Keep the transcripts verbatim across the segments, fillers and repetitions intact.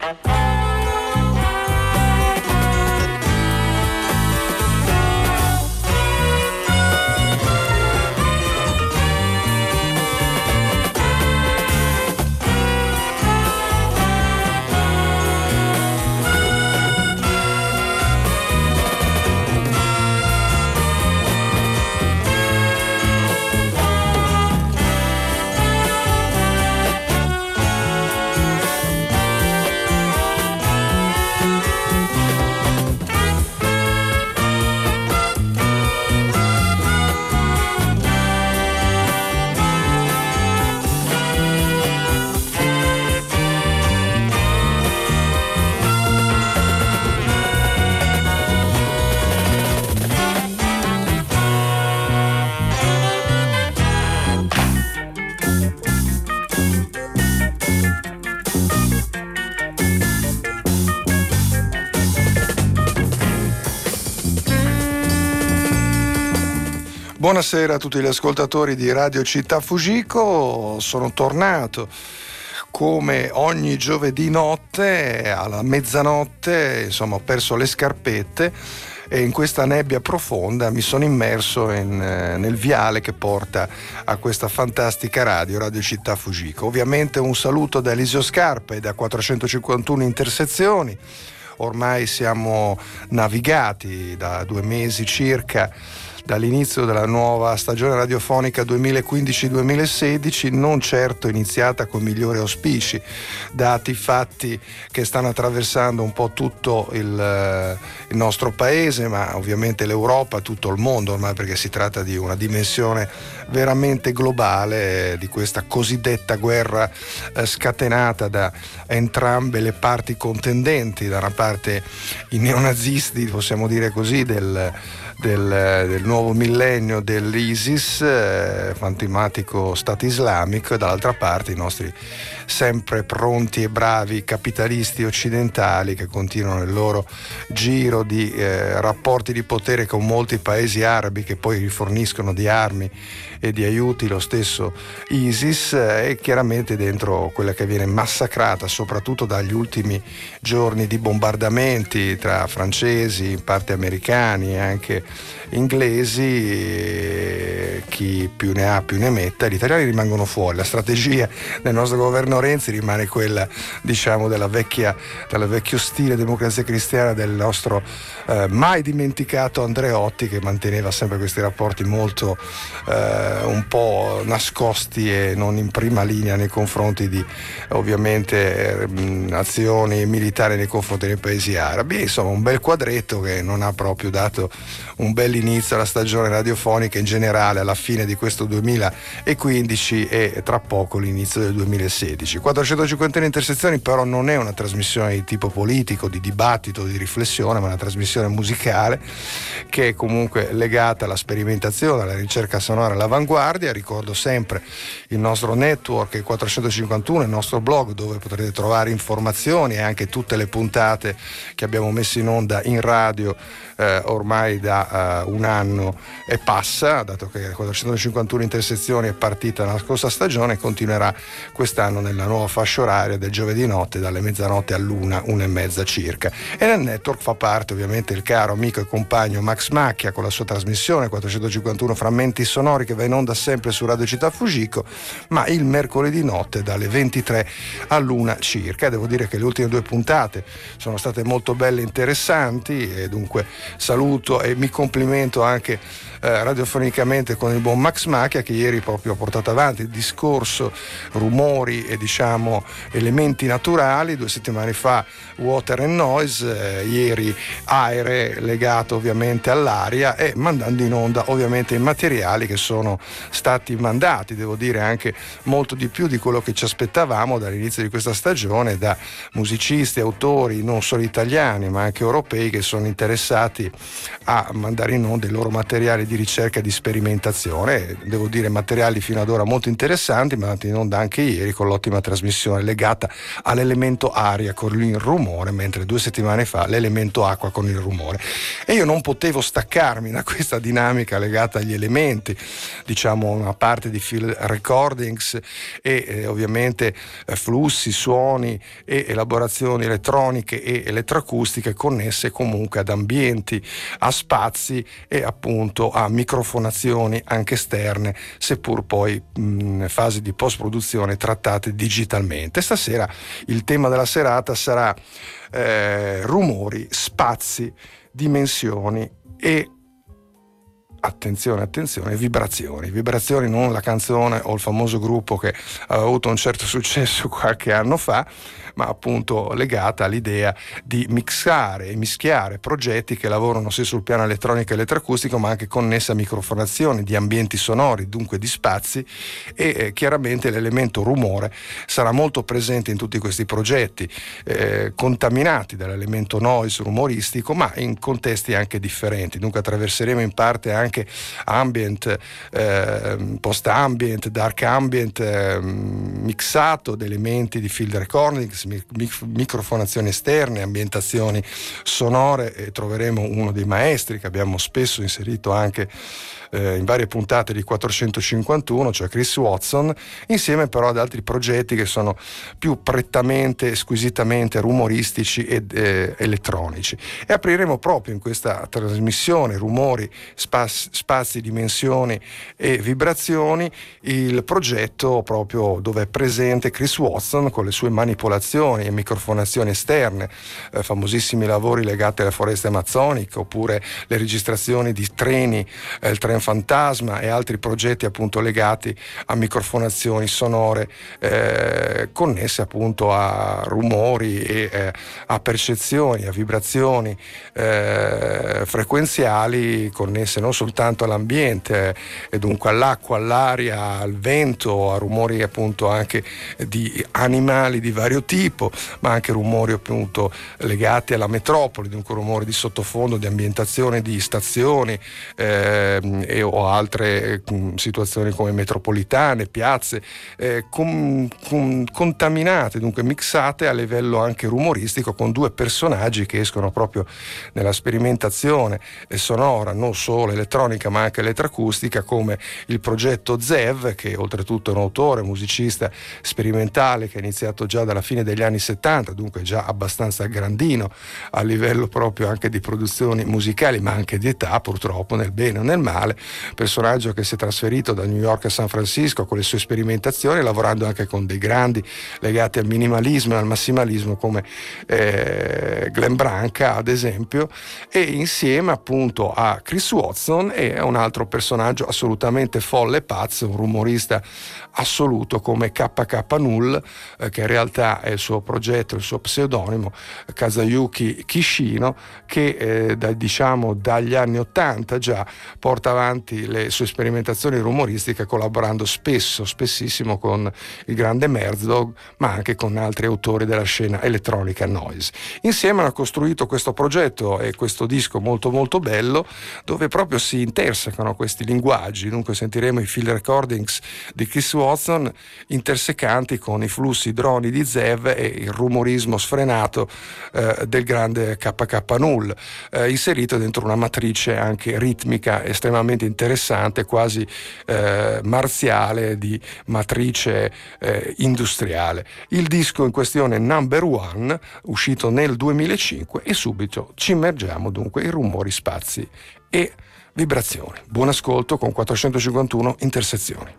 Buonasera a tutti gli ascoltatori di Radio Città Fujiko, sono tornato come ogni giovedì notte alla mezzanotte, insomma ho perso le scarpette e in questa nebbia profonda mi sono immerso in, nel viale che porta a questa fantastica radio, Radio Città Fujiko. Ovviamente un saluto da Eliseo Scarpa e da quattrocentocinquantuno Intersezioni. Ormai siamo navigati da due mesi circa dall'inizio della nuova stagione radiofonica duemilaquindici duemilasedici, non certo iniziata con migliori auspici, dati i fatti che stanno attraversando un po' tutto il, il nostro paese, ma ovviamente l'Europa, tutto il mondo ormai, perché si tratta di una dimensione veramente globale di questa cosiddetta guerra eh, scatenata da entrambe le parti contendenti, da una parte i neonazisti, possiamo dire così, del Del, del nuovo millennio dell'ISIS, eh, fantomatico Stato islamico, e dall'altra parte i nostri sempre pronti e bravi capitalisti occidentali che continuano il loro giro di eh, rapporti di potere con molti paesi arabi che poi riforniscono di armi e di aiuti lo stesso ISIS, eh, e chiaramente dentro quella che viene massacrata soprattutto dagli ultimi giorni di bombardamenti tra francesi, in parte americani e anche inglesi, eh, chi più ne ha più ne metta. Gli italiani rimangono fuori, la strategia del nostro governo Renzi rimane quella, diciamo, della vecchia, della vecchio stile democrazia cristiana del nostro eh, mai dimenticato Andreotti, che manteneva sempre questi rapporti molto eh, un po' nascosti e non in prima linea nei confronti di ovviamente eh, azioni militari nei confronti dei paesi arabi. Insomma, un bel quadretto che non ha proprio dato un bel inizio alla stagione radiofonica in generale alla fine di questo duemilaquindici e tra poco l'inizio del duemilasedici. quattrocentocinquantuno Intersezioni però non è una trasmissione di tipo politico, di dibattito, di riflessione, ma una trasmissione musicale che è comunque legata alla sperimentazione, alla ricerca sonora, all'avanguardia. Ricordo sempre il nostro network, il quattrocentocinquantuno, il nostro blog, dove potrete trovare informazioni e anche tutte le puntate che abbiamo messo in onda in radio eh, ormai da uh, un anno e passa, dato che quattrocentocinquantuno Intersezioni è partita nella scorsa stagione e continuerà quest'anno nella nuova fascia oraria del giovedì notte dalle mezzanotte all'una, una e mezza circa. E nel network fa parte ovviamente il caro amico e compagno Max Macchia con la sua trasmissione quattrocentocinquantuno Frammenti Sonori, che va in onda sempre su Radio Città Fujiko, ma il mercoledì notte dalle ventitré all'una circa. Devo dire che le ultime due puntate sono state molto belle e interessanti, e dunque saluto e mi complimento anche eh, radiofonicamente con il buon Max Macchia, che ieri proprio ha portato avanti il discorso rumori e diciamo elementi naturali, due settimane fa Water and Noise, eh, ieri aere legato ovviamente all'aria, e mandando in onda ovviamente i materiali che sono stati mandati, devo dire anche molto di più di quello che ci aspettavamo dall'inizio di questa stagione, da musicisti, autori non solo italiani ma anche europei che sono interessati a mandare in onda i loro materiali di ricerca e di sperimentazione. Devo dire materiali fino ad ora molto interessanti, mandati in onda anche ieri con l'ottima ultima trasmissione legata all'elemento aria con il rumore, mentre due settimane fa l'elemento acqua con il rumore. E io non potevo staccarmi da questa dinamica legata agli elementi, diciamo una parte di field recordings e eh, ovviamente eh, flussi, suoni e elaborazioni elettroniche e elettroacustiche connesse comunque ad ambienti, a spazi e appunto a microfonazioni anche esterne, seppur poi in fase di post-produzione trattate digitalmente. Stasera il tema della serata sarà eh, rumori, spazi, dimensioni e attenzione, attenzione, vibrazioni. Vibrazioni, non la canzone o il famoso gruppo che aveva avuto un certo successo qualche anno fa, ma appunto legata all'idea di mixare e mischiare progetti che lavorano sia sul piano elettronico e elettroacustico, ma anche connesse a microfonazioni di ambienti sonori, dunque di spazi, e eh, chiaramente l'elemento rumore sarà molto presente in tutti questi progetti, eh, contaminati dall'elemento noise rumoristico, ma in contesti anche differenti. Dunque attraverseremo in parte anche ambient, eh, post-ambient, dark ambient, eh, mixato di elementi di field recording, microfonazioni esterne, ambientazioni sonore, e troveremo uno dei maestri che abbiamo spesso inserito anche eh, in varie puntate di quattrocentocinquantuno, cioè Chris Watson, insieme però ad altri progetti che sono più prettamente, squisitamente rumoristici ed eh, elettronici. E apriremo proprio in questa trasmissione rumori, spazi, spazi, dimensioni e vibrazioni il progetto proprio dove è presente Chris Watson con le sue manipolazioni e microfonazioni esterne, eh, famosissimi lavori legati alle foreste amazzoniche, oppure le registrazioni di treni, eh, il tren fantasma e altri progetti appunto legati a microfonazioni sonore eh, connesse appunto a rumori e eh, a percezioni, a vibrazioni eh, frequenziali connesse non soltanto all'ambiente eh, e dunque all'acqua, all'aria, al vento, a rumori appunto anche di animali di vario tipo, ma anche rumori appunto legati alla metropoli, dunque rumori di sottofondo, di ambientazione di stazioni eh, e, o altre eh, situazioni come metropolitane, piazze eh, com, com, contaminate, dunque mixate a livello anche rumoristico, con due personaggi che escono proprio nella sperimentazione sonora, non solo elettronica ma anche elettroacustica, come il progetto Zev, che oltretutto è un autore, musicista sperimentale che ha iniziato già dalla fine degli anni settanta, dunque già abbastanza grandino a livello proprio anche di produzioni musicali, ma anche di età, purtroppo, nel bene o nel male, personaggio che si è trasferito da New York a San Francisco con le sue sperimentazioni, lavorando anche con dei grandi legati al minimalismo e al massimalismo come eh, Glenn Branca ad esempio, e insieme appunto a Chris Watson e a un altro personaggio assolutamente folle e pazzo, un rumorista assoluto come K K Null, eh, che in realtà è il suo progetto, il suo pseudonimo, Kazuyuki Kishino, che eh, da, diciamo dagli anni ottanta già porta avanti le sue sperimentazioni rumoristiche, collaborando spesso, spessissimo con il grande Merzdog, ma anche con altri autori della scena elettronica noise. Insieme hanno costruito questo progetto e questo disco molto molto bello, dove proprio si intersecano questi linguaggi. Dunque sentiremo i field recordings di Chris Watson intersecanti con i flussi droni di Zev e il rumorismo sfrenato eh, del grande K K Null, eh, inserito dentro una matrice anche ritmica estremamente interessante, quasi eh, marziale, di matrice eh, industriale. Il disco in questione è Number One, uscito nel duemilacinque, e subito ci immergiamo dunque in rumori, spazi e vibrazioni. Buon ascolto con quattrocentocinquantuno intersezioni.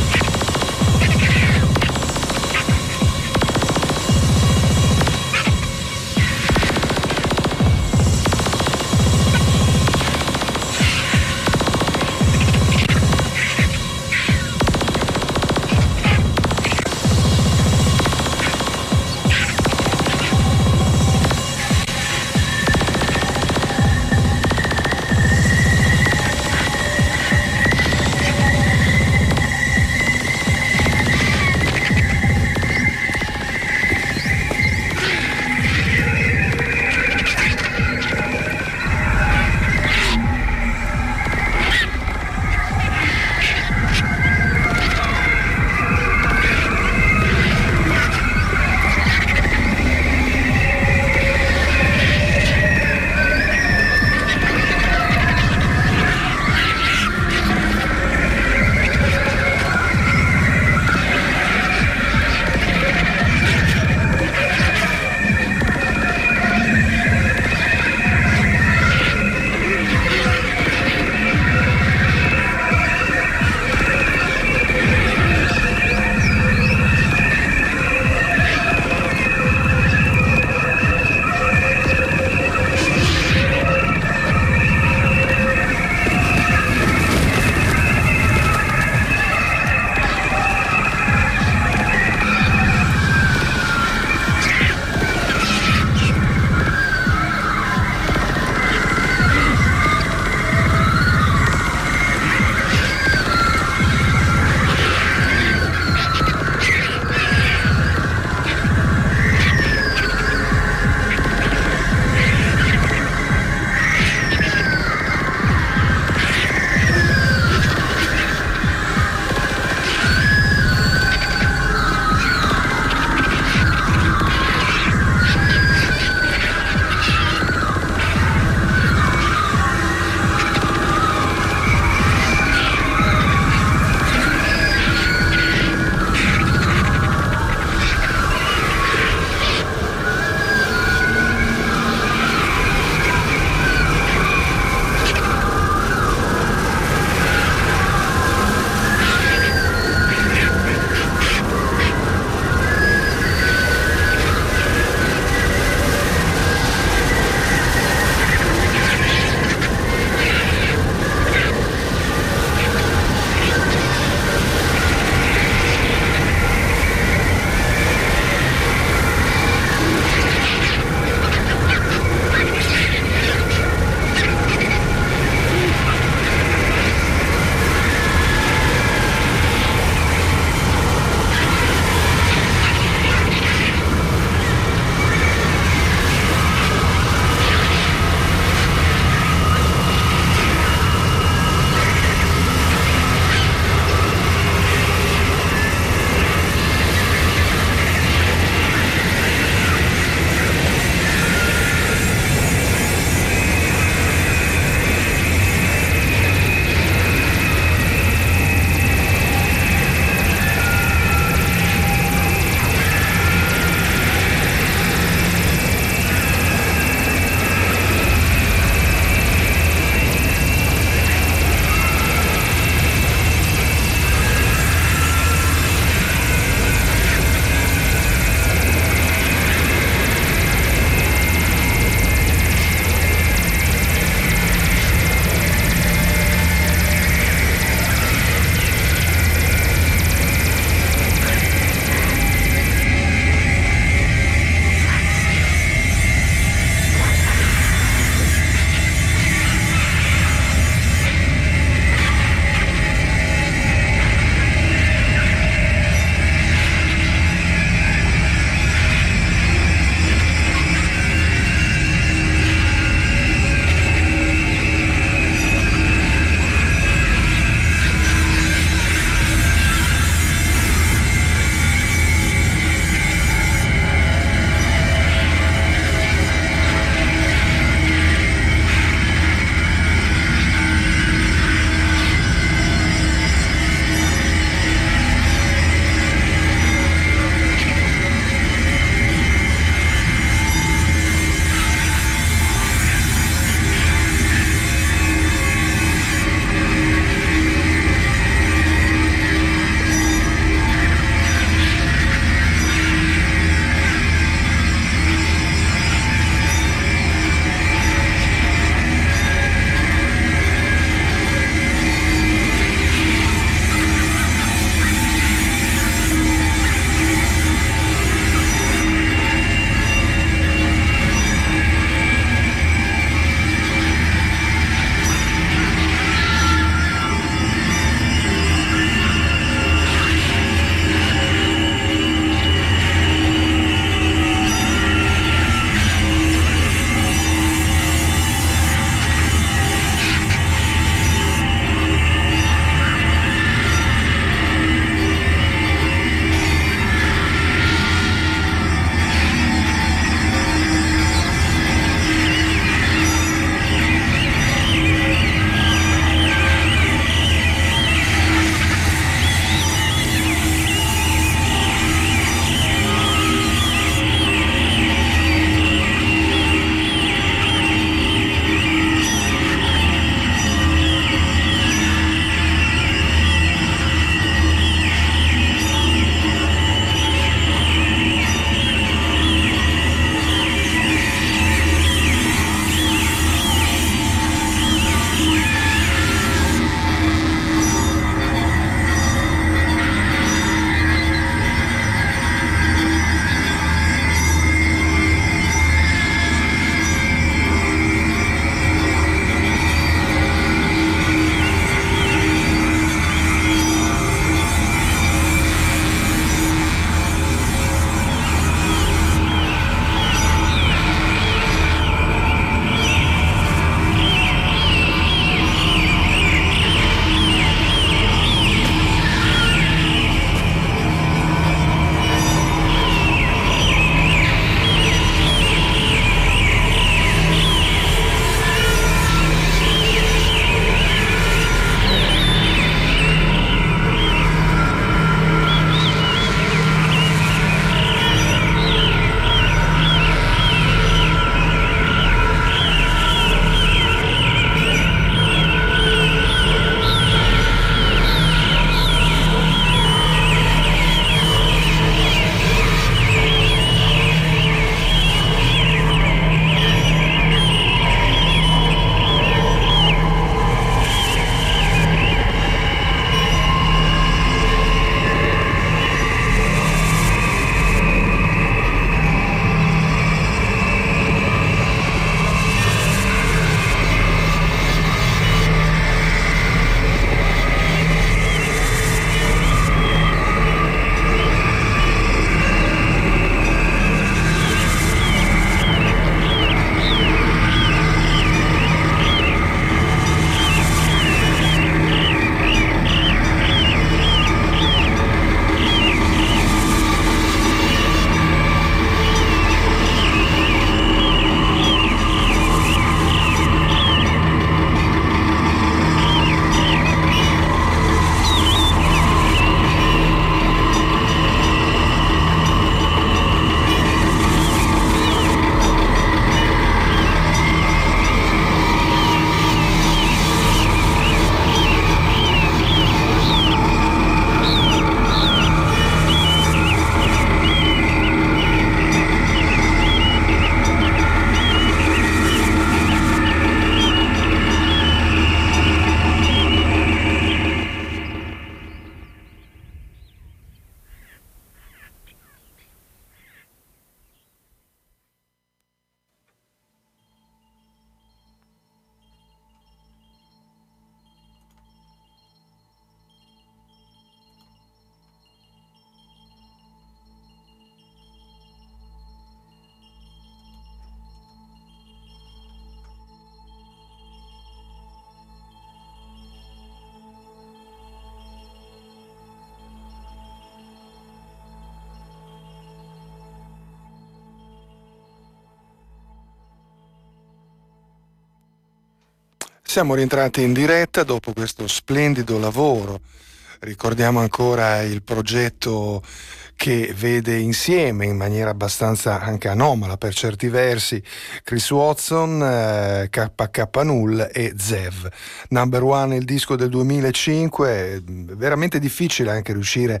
Siamo rientrati in diretta dopo questo splendido lavoro. Ricordiamo ancora il progetto che vede insieme, in maniera abbastanza anche anomala per certi versi, Chris Watson, eh, K K Null e Zev. Number One, il disco del duemilacinque, è veramente difficile anche riuscire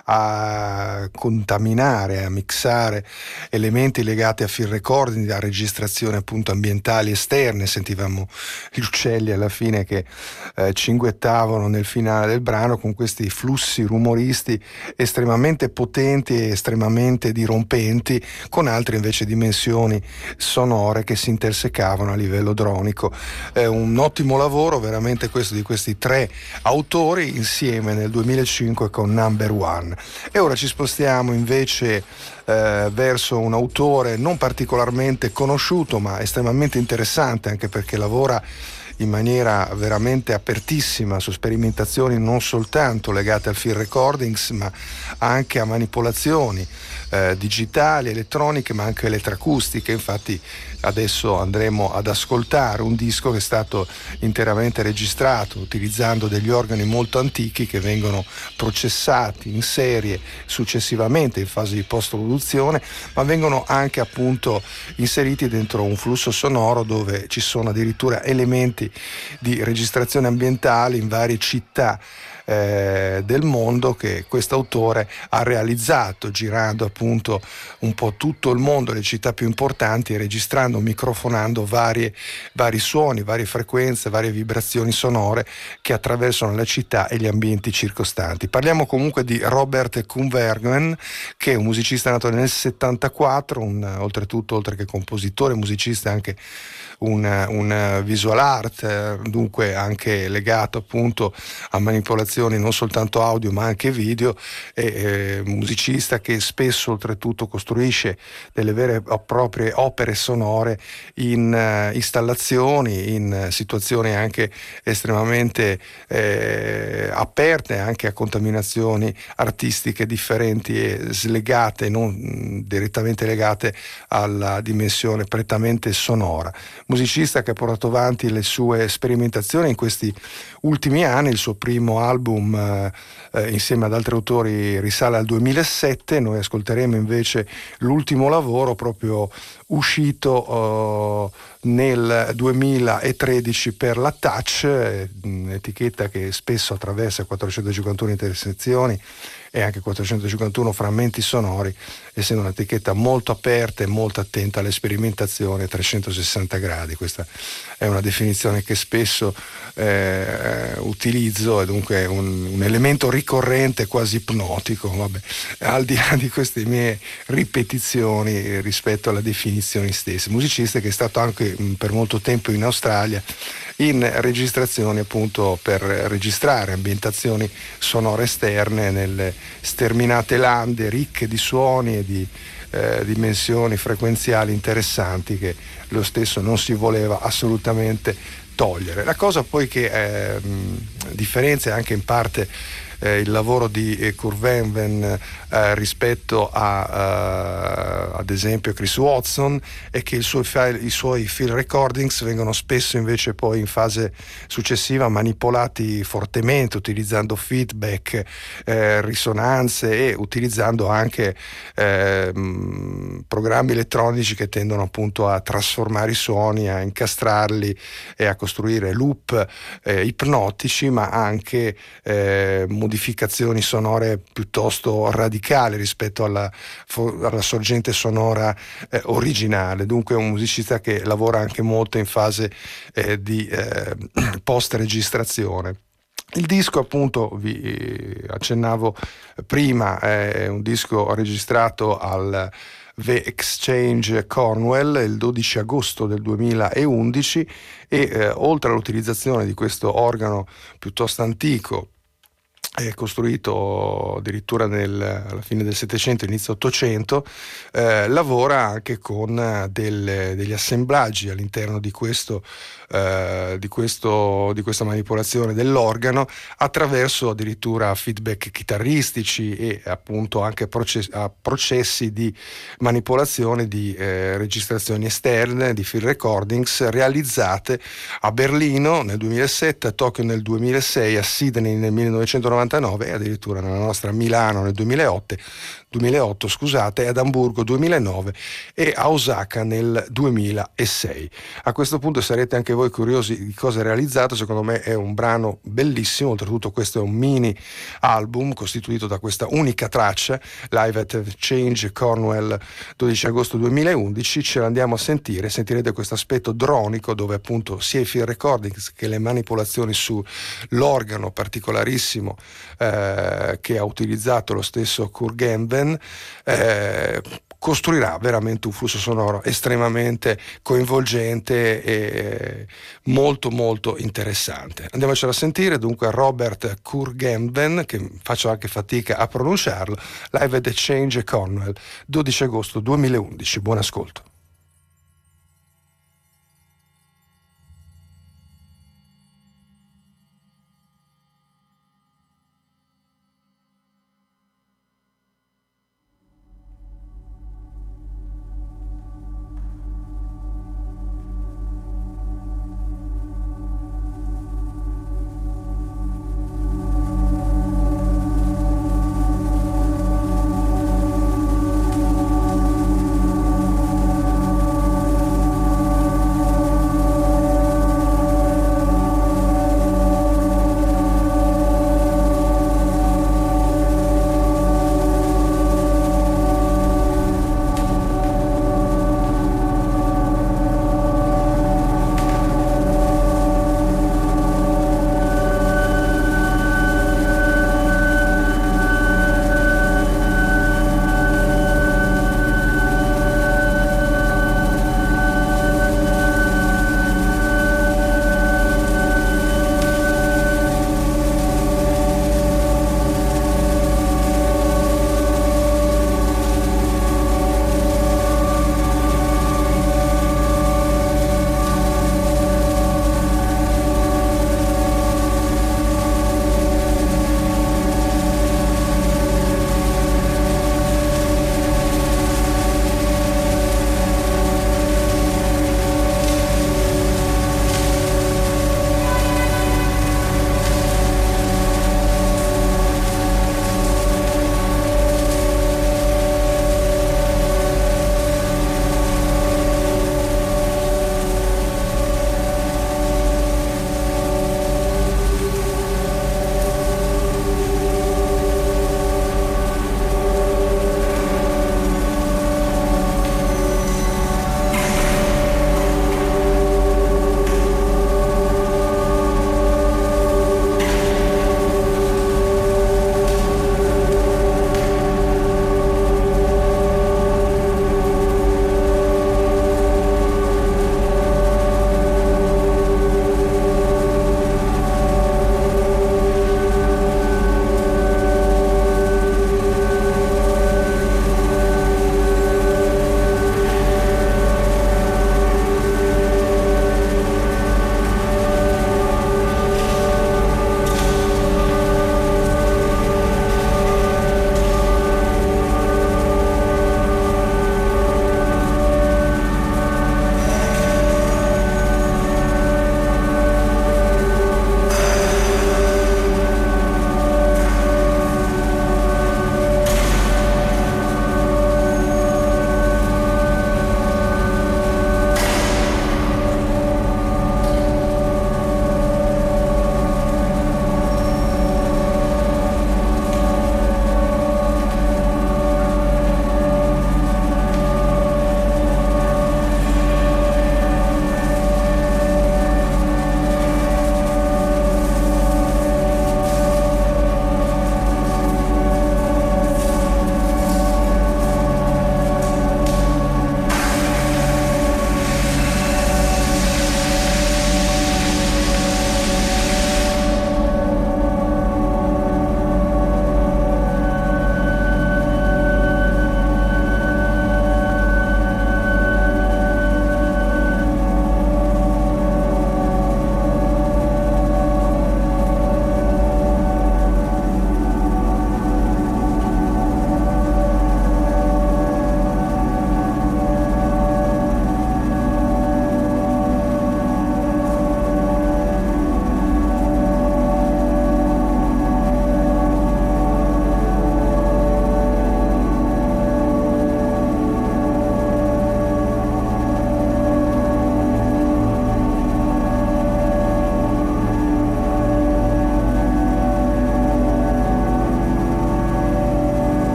a contaminare, a mixare elementi legati a field recording, a registrazioni appunto ambientali esterne. Sentivamo gli uccelli alla fine che eh, cinguettavano nel finale del brano con questi flussi rumoristi estremamente potenti e estremamente dirompenti, con altre invece dimensioni sonore che si intersecavano a livello dronico. È un ottimo lavoro veramente questo di questi tre autori insieme nel duemilacinque con Number One. E ora ci spostiamo invece eh, verso un autore non particolarmente conosciuto ma estremamente interessante, anche perché lavora in maniera veramente apertissima su sperimentazioni non soltanto legate al field recordings ma anche a manipolazioni eh, digitali, elettroniche ma anche elettroacustiche. Infatti adesso andremo ad ascoltare un disco che è stato interamente registrato utilizzando degli organi molto antichi che vengono processati in serie successivamente in fase di post-produzione, ma vengono anche appunto inseriti dentro un flusso sonoro dove ci sono addirittura elementi di registrazione ambientale in varie città eh, del mondo che quest'autore ha realizzato, girando appunto un po' tutto il mondo, le città più importanti, e registrando, microfonando varie, vari suoni, varie frequenze, varie vibrazioni sonore che attraversano la città e gli ambienti circostanti. Parliamo comunque di Robert Koenvergen, che è un musicista nato nel settantaquattro, un, oltretutto oltre che compositore, musicista, anche un, un visual art, dunque anche legato appunto a manipolazioni non soltanto audio ma anche video, e eh, musicista che spesso oltretutto costruisce delle vere e proprie opere sonore in uh, installazioni, in uh, situazioni anche estremamente eh, aperte anche a contaminazioni artistiche differenti e slegate, non mh, direttamente legate alla dimensione prettamente sonora. Musicista che ha portato avanti le sue sperimentazioni in questi ultimi anni. Il suo primo album eh, eh, insieme ad altri autori risale al duemilasette. Noi ascolteremo invece l'ultimo lavoro proprio uscito eh, nel duemilatredici per la Touch, eh, un'etichetta che spesso attraversa quattrocentocinquantuno intersezioni e anche quattrocentocinquantuno frammenti sonori, essendo un'etichetta molto aperta e molto attenta alle sperimentazioni a trecentosessanta gradi. Questa è una definizione che spesso eh, utilizzo, e dunque un, un elemento ricorrente quasi ipnotico. Vabbè, al di là di queste mie ripetizioni rispetto alle definizioni stesse. Musicista che è stato anche mh, per molto tempo in Australia in registrazioni appunto per registrare ambientazioni sonore esterne nelle sterminate lande ricche di suoni e di eh, dimensioni frequenziali interessanti che lo stesso non si voleva assolutamente togliere. La cosa poi che eh, differenzia anche in parte Eh, il lavoro di eh, Koenvergen eh, rispetto a eh, ad esempio Chris Watson è che il suo file, i suoi field recordings vengono spesso invece poi in fase successiva manipolati fortemente utilizzando feedback, eh, risonanze e utilizzando anche eh, mh, programmi elettronici che tendono appunto a trasformare i suoni, a incastrarli e a costruire loop eh, ipnotici, ma anche eh, modificazioni sonore piuttosto radicali rispetto alla, alla sorgente sonora eh, originale. Dunque è un musicista che lavora anche molto in fase eh, di eh, post registrazione. Il disco, appunto, vi accennavo prima, è un disco registrato al The Exchange Cornwall il dodici agosto del duemilaundici e eh, oltre all'utilizzazione di questo organo piuttosto antico è costruito addirittura nel, alla fine del Settecento, inizio Ottocento, eh, lavora anche con del, degli assemblaggi all'interno di questo, eh, di questo, di questa manipolazione dell'organo, attraverso addirittura feedback chitarristici e appunto anche processi, a processi di manipolazione di eh, registrazioni esterne, di field recordings realizzate a Berlino nel duemilasette, a Tokyo nel duemilasei, a Sydney nel millenovecentonovantanove e addirittura nella nostra Milano nel duemilaotto, duemilaotto scusate, ad Amburgo duemilanove e a Osaka nel duemilasei. A questo punto sarete anche voi curiosi di cosa è realizzato. Secondo me è un brano bellissimo, oltretutto questo è un mini album costituito da questa unica traccia, Live at Change Cornwall, dodici agosto duemilaundici. Ce l'andiamo a sentire, sentirete questo aspetto dronico dove appunto sia i field recordings che le manipolazioni sull'organo particolarissimo eh, che ha utilizzato lo stesso Kurt Gamben eh, costruirà veramente un flusso sonoro estremamente coinvolgente e molto molto interessante. Andiamocelo a sentire dunque Robert Kurt Gamben, che faccio anche fatica a pronunciarlo, Live at Change Cornwall, dodici agosto duemilaundici. Buon ascolto.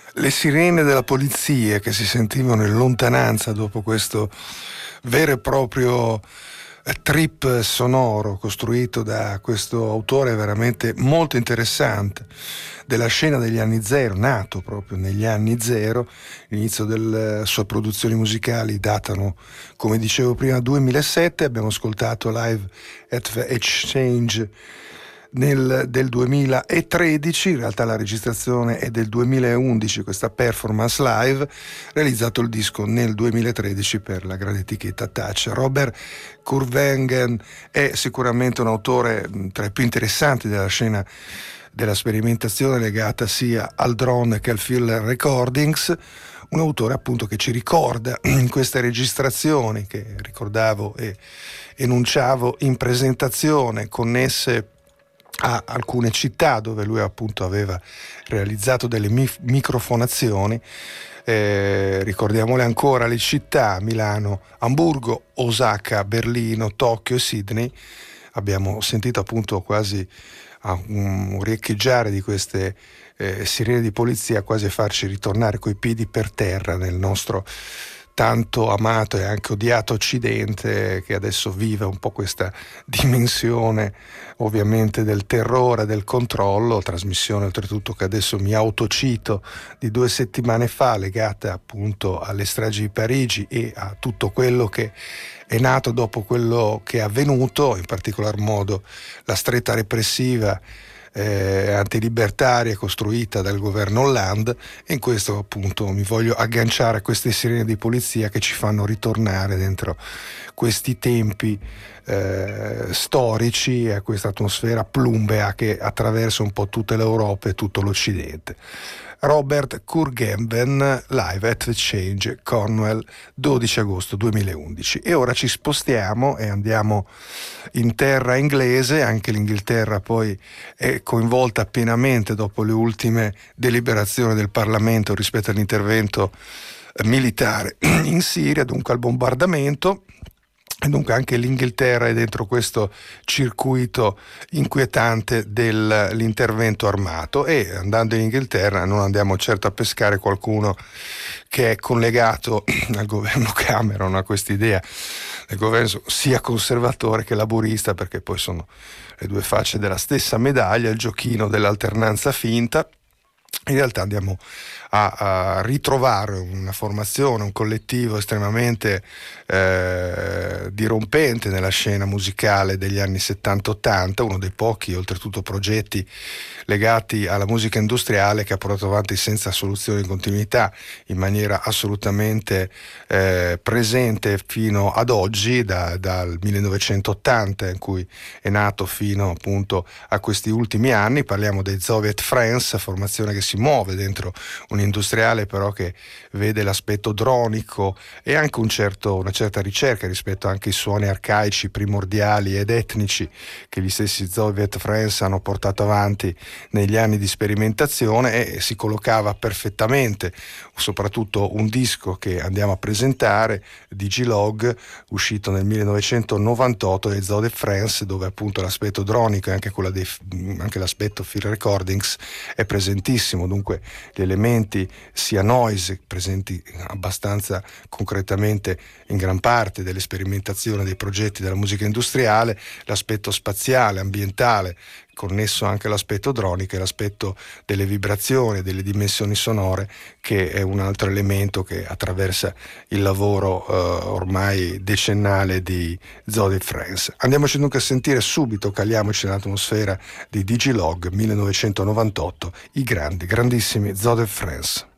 Le sirene della polizia che si sentivano in lontananza dopo questo vero e proprio trip sonoro costruito da questo autore veramente molto interessante della scena degli anni zero, nato proprio negli anni zero. L'inizio delle sue produzioni musicali datano, come dicevo prima, duemilasette. Abbiamo ascoltato Live at the Exchange nel, del duemilatredici, in realtà la registrazione è del duemilaundici, questa performance live, realizzato il disco nel duemilatredici per la grande etichetta Touch. Robert Kurvengen è sicuramente un autore tra i più interessanti della scena della sperimentazione legata sia al drone che al field recordings, un autore appunto che ci ricorda in queste registrazioni che ricordavo e enunciavo in presentazione, connesse a alcune città dove lui appunto aveva realizzato delle mif- microfonazioni. Eh, ricordiamole ancora le città: Milano, Amburgo, Osaka, Berlino, Tokyo e Sydney. Abbiamo sentito appunto quasi a un riecheggiare di queste eh, sirene di polizia, quasi a farci ritornare coi piedi per terra nel nostro tanto amato e anche odiato Occidente, che adesso vive un po' questa dimensione ovviamente del terrore, del controllo. Trasmissione oltretutto che adesso mi autocito di due settimane fa, legata appunto alle stragi di Parigi e a tutto quello che è nato dopo quello che è avvenuto, in particolar modo la stretta repressiva Eh, antilibertaria costruita dal governo Hollande. E in questo appunto mi voglio agganciare a queste sirene di polizia che ci fanno ritornare dentro questi tempi eh, storici e a questa atmosfera plumbea che attraversa un po' tutta l'Europa e tutto l'Occidente. Robert Kurvengen, Live at the Exchange, Cornwall, dodici agosto duemilaundici. E ora ci spostiamo e andiamo in terra inglese. Anche l'Inghilterra poi è coinvolta pienamente dopo le ultime deliberazioni del Parlamento rispetto all'intervento militare in Siria, dunque al bombardamento. E dunque anche l'Inghilterra è dentro questo circuito inquietante dell'intervento armato. E andando in Inghilterra non andiamo certo a pescare qualcuno che è collegato al governo Cameron, a quest'idea del governo sia conservatore che laburista, perché poi sono le due facce della stessa medaglia, il giochino dell'alternanza finta. In realtà andiamo a, a ritrovare una formazione, un collettivo estremamente eh, dirompente nella scena musicale degli anni settanta ottanta, uno dei pochi oltretutto progetti legati alla musica industriale che ha portato avanti senza soluzione di continuità, in maniera assolutamente eh, presente fino ad oggi, da, dal millenovecentottanta in cui è nato fino appunto a questi ultimi anni. Parliamo dei Soviet France, formazione che si muove dentro un industriale però che vede l'aspetto dronico e anche un certo, una certa ricerca rispetto anche ai suoni arcaici, primordiali ed etnici che gli stessi Soviet France hanno portato avanti negli anni di sperimentazione. E si collocava perfettamente soprattutto un disco che andiamo a presentare, Digilog, uscito nel millenovecentonovantotto dei Soviet France, dove appunto l'aspetto dronico e anche, quella dei, anche l'aspetto field recordings è presentissimo. Dunque gli elementi sia noise, presenti abbastanza concretamente in gran parte delle sperimentazioni dei progetti della musica industriale, l'aspetto spaziale, ambientale, connesso anche all'aspetto dronico, e l'aspetto delle vibrazioni, delle dimensioni sonore, che è un altro elemento che attraversa il lavoro eh, ormai decennale di Soviet France. Andiamoci dunque a sentire subito, caliamoci nell'atmosfera di Digilog millenovecentonovantotto, i grandi, grandissimi Soviet France.